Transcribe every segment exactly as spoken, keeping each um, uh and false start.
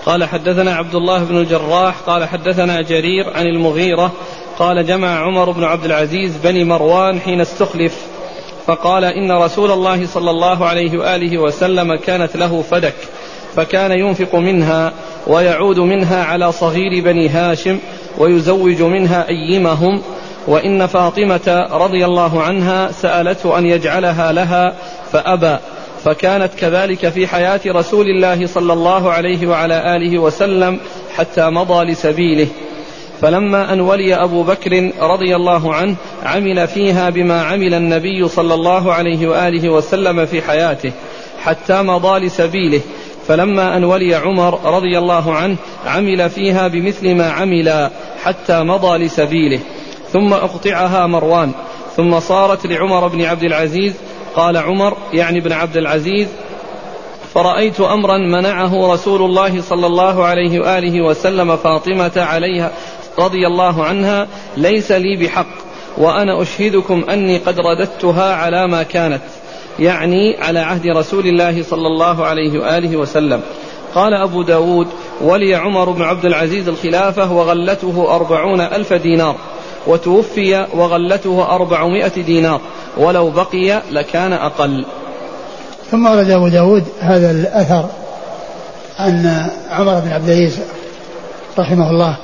قال حدثنا عبد الله بن الجراح قال حدثنا جرير عن المغيرة قال جمع عمر بن عبد العزيز بني مروان حين استخلف فقال إن رسول الله صلى الله عليه وآله وسلم كانت له فدك فكان ينفق منها ويعود منها على صغير بني هاشم ويزوج منها أيمهم، وإن فاطمة رضي الله عنها سألته أن يجعلها لها فأبى، فكانت كذلك في حياة رسول الله صلى الله عليه وعلى آله وسلم حتى مضى لسبيله. فلما أن ولي أبو بكر رضي الله عنه عمل فيها بما عمل النبي صلى الله عليه وآله وسلم في حياته حتى مضى لسبيله. فلما أن ولي عمر رضي الله عنه عمل فيها بمثل ما عمل حتى مضى لسبيله. ثم أقطعها مروان ثم صارت لعمر بن عبد العزيز. قال عمر يعني بن عبد العزيز: فرأيت أمرا منعه رسول الله صلى الله عليه وآله وسلم فاطمة عليها رضي الله عنها ليس لي بحق، وأنا أشهدكم أني قد رددتها على ما كانت، يعني على عهد رسول الله صلى الله عليه وآله وسلم. قال أبو داود: ولي عمر بن عبد العزيز الخلافة وغلته أربعون ألف دينار، وتوفي وغلته أربعمائة دينار، ولو بقي لكان أقل. ثم ورد أبو داود هذا الأثر عن عمر بن عبد العزيز رحمه الله،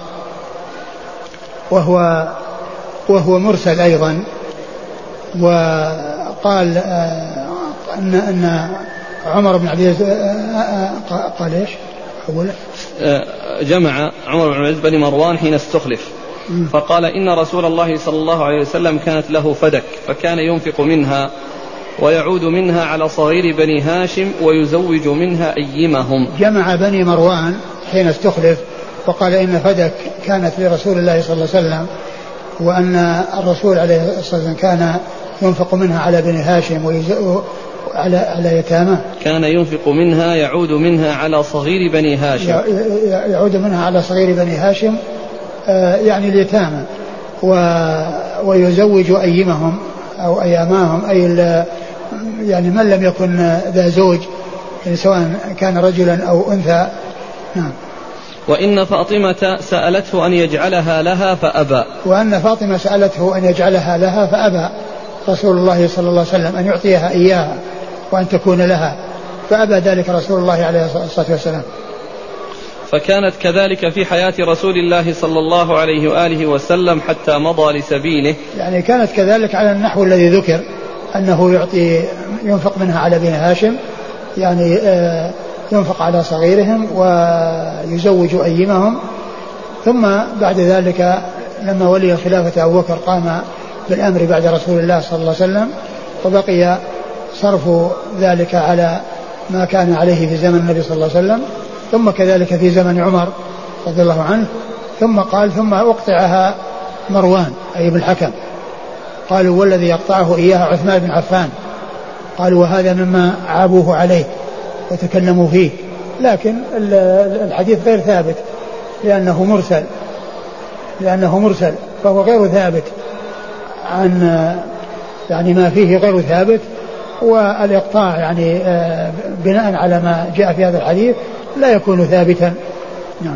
وهو وهو مرسل أيضا، وقال أن أن عمر بن عبد العزيز قال إيش؟ أقول جمع عمر بن عبد العزيز بني مروان حين استخلف فقال إن رسول الله صلى الله عليه وسلم كانت له فدك فكان ينفق منها ويعود منها على صغير بني هاشم ويزوج منها أيمهم. جمع بني مروان حين استخلف وقال إن فدك كانت لرسول الله صلى الله عليه وسلم، وأن الرسول عليه الصلاة والسلام كان ينفق منها على بني هاشم وعلى على يتامى، كان ينفق منها يعود منها على صغير بني هاشم يعود منها على صغير بني هاشم يعني اليتامى، ويزوج أيمهم أو أياماهم أي يعني من لم يكن ذا زوج، يعني سواء كان رجلا أو أنثى. نعم. وإن فاطمة سألته أن يجعلها لها فأبى. وأن فاطمة سألته أن يجعلها لها فأبى رسول الله صلى الله عليه وسلم أن يعطيها إياها وأن تكون لها، فأبى ذلك رسول الله عليه الصلاة والسلام. فكانت كذلك في حياة رسول الله صلى الله عليه وآله وسلم حتى مضى لسبيله، يعني كانت كذلك على النحو الذي ذكر أنه يعطي ينفق منها على بني هاشم، يعني آه ينفق على صغيرهم ويزوج أيمهم. ثم بعد ذلك لما ولي خلافة أبو بكر قام بالأمر بعد رسول الله صلى الله عليه وسلم، وبقي صرف ذلك على ما كان عليه في زمن النبي صلى الله عليه وسلم، ثم كذلك في زمن عمر رضي الله عنه. ثم قال ثم أقطعها مروان أي ابن الحكم، قالوا والذي يقطعه إياها عثمان بن عفان، قالوا وهذا مما عابوه عليه وتكلموا فيه، لكن الحديث غير ثابت لأنه مرسل لأنه مرسل فهو غير ثابت عن يعني ما فيه غير ثابت، والإقطاع يعني بناء على ما جاء في هذا الحديث لا يكون ثابتا. نعم.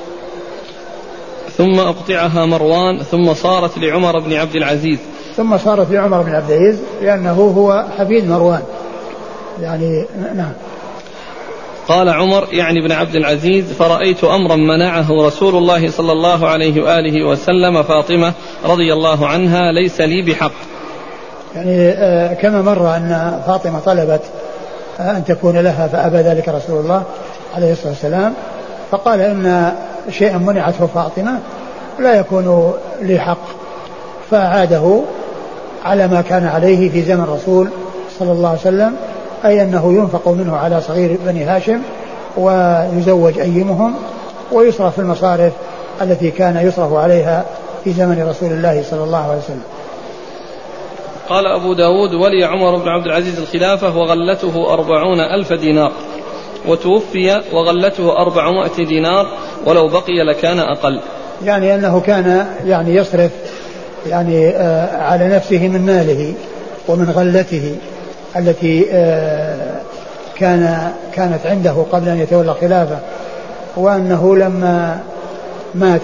ثم أقطعها مروان ثم صارت لعمر بن عبد العزيز ثم صارت لعمر بن عبد العزيز لأنه هو حفيد مروان يعني. نعم. قال عمر يعني بن عبد العزيز: فرأيت أمرا منعه رسول الله صلى الله عليه وآله وسلم فاطمة رضي الله عنها ليس لي بحق. يعني آه كما مر أن فاطمة طلبت آه أن تكون لها فأبى ذلك رسول الله عليه الصلاة والسلام، فقال إن شيئا منعته فاطمة لا يكون لي حق، فأعاده على ما كان عليه في زمن الرسول صلى الله عليه وسلم، أي أنه ينفق منه على صغير بني هاشم ويزوج أيمهم ويصرف في المصارف التي كان يصرف عليها في زمن رسول الله صلى الله عليه وسلم. قال أبو داود: ولي عمر بن عبد العزيز الخلافة وغلته أربعون ألف دينار، وتوفي وغلته أربعمائة دينار، ولو بقي لكان أقل. يعني أنه كان يعني يصرف يعني آه على نفسه من ماله ومن غلته التي آه كان كانت عنده قبل أن يتولى الخلافة، وأنه لما مات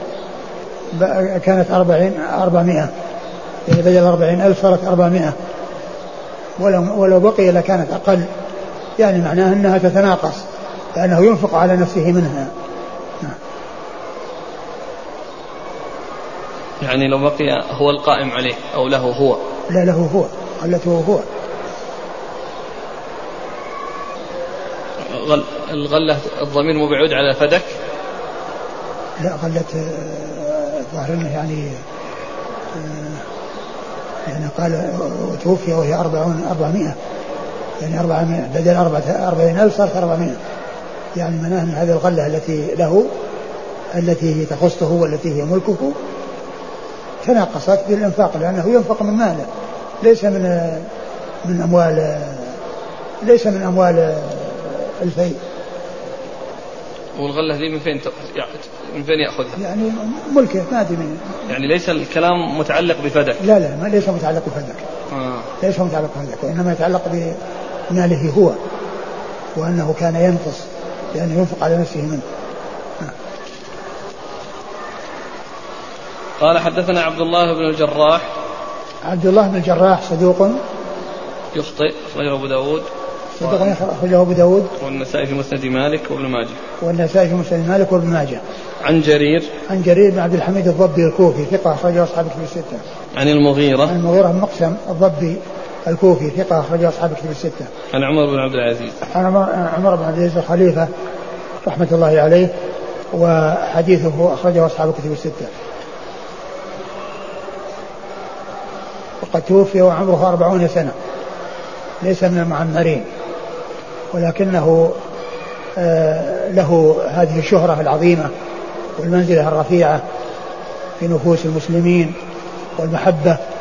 كانت أربعين أربعمائة، يعني بدل أربعين ألف صارت أربعمائة، ولو, ولو بقي لكانت أقل، يعني معناه أنها تتناقص لأنه ينفق على نفسه منها. يعني لو بقي هو القائم عليه أو له هو؟ لا له هو، غلته هو. غل... الغلة الضمير مو بعود على فدك؟ لا غلت ظاهر انه يعني يعني قال توفي وهي أربعون أربعمائة، يعني أربعمائة بدل أربعين ألف صارت أربعمائة، يعني معناه أن هذه الغلة التي له التي تخصه والتي هي ملكه تناقصت بالإنفاق، لأنه ينفق من ماله ليس من من أموال ليس من أموال الفيء. والغلة دي من فين من فين يأخذها؟ يعني ملكه ما أدري منه. يعني ليس الكلام متعلق بفدك؟ لا لا ما ليس متعلق بفدك. آه. ليس متعلق بفدك، وإنما يتعلق بماله هو، وأنه كان ينقص لأنه ينفق على نفسه منه. آه. قال حدثنا عبد الله بن الجراح. عبد الله بن الجراح صدوق يخطئ، أخرجه أبو داود. صدوق أخرجه أبو داود والنسائي في مسند مالك وابن ماجه. والنسائي في مسند مالك وابن ماجه. عن جرير. عن جرير بن عبد الحميد الضبي الكوفي ثقة أخرجه أصحاب الكتب الستة. عن المغيرة. عن المغيرة بن مقسم الضبي الكوفي ثقة أخرجه أصحاب الكتب الستة. عن عمر بن عبد العزيز. عن عمر بن عبد العزيز الخليفة رحمة الله عليه، وحديثه أخرجه أصحاب الكتب الستة. وقد توفي وعمره أربعون سنة، ليس من المعمرين، ولكنه آه له هذه الشهرة العظيمة والمنزلة الرفيعة في نفوس المسلمين والمحبة